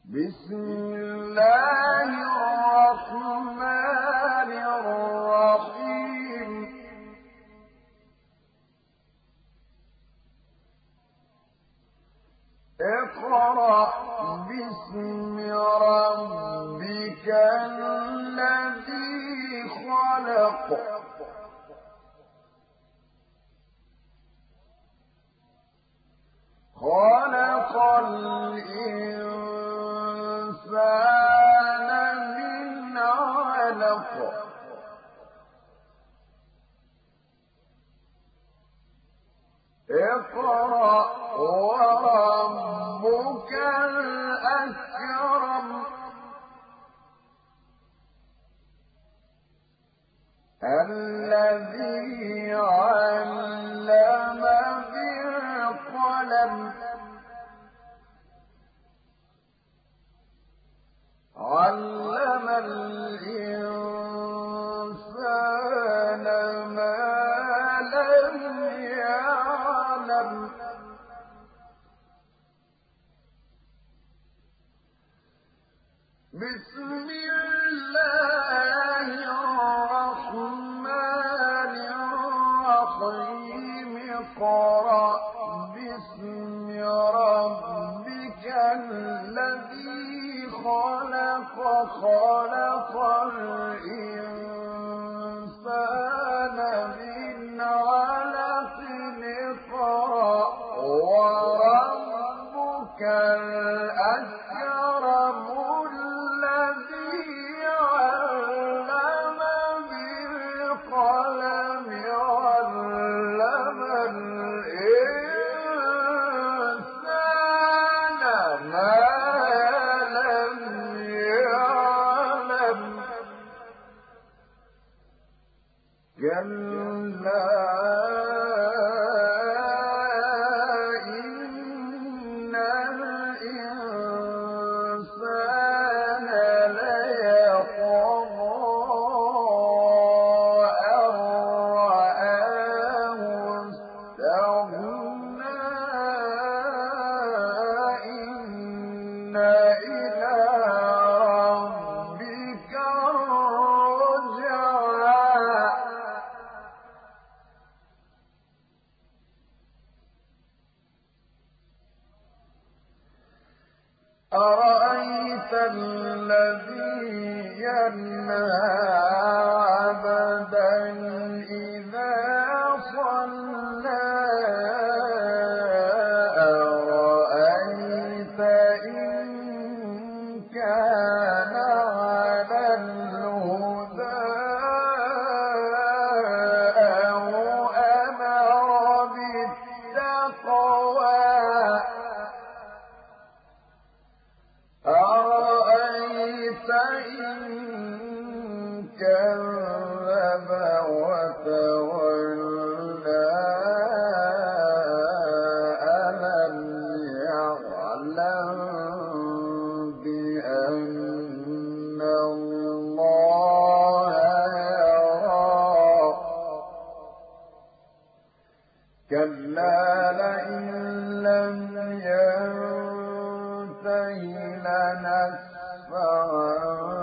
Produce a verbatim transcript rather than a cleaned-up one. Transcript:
بسم الله الرحمن الرحيم اقرأ باسم ربك الذي خلق خلق الإنسان من علق اقرأ وربك الأكرم الذي علم بالقلم علم الإنسان ما لم يعلم بسم الله الرحمن الرحيم اقرأ باسم ربك الذي خلق خلق الإنسان من علق اقرأ وربك الأكرم الذي علم بالقلم علم الإنسان ما لم يعلم كلا إن الإنسان ليطغى أن رآه استغنى إن إلى ربك الرجعى أرأيت الذي ينهى عبدا إذا صلى أرأيت إن كان على الهدى أو أمر بالتقوى أرأيت إن كذب وتولى ألم يعلم بأن الله يرى كلا لئن لم ينته لنسفعا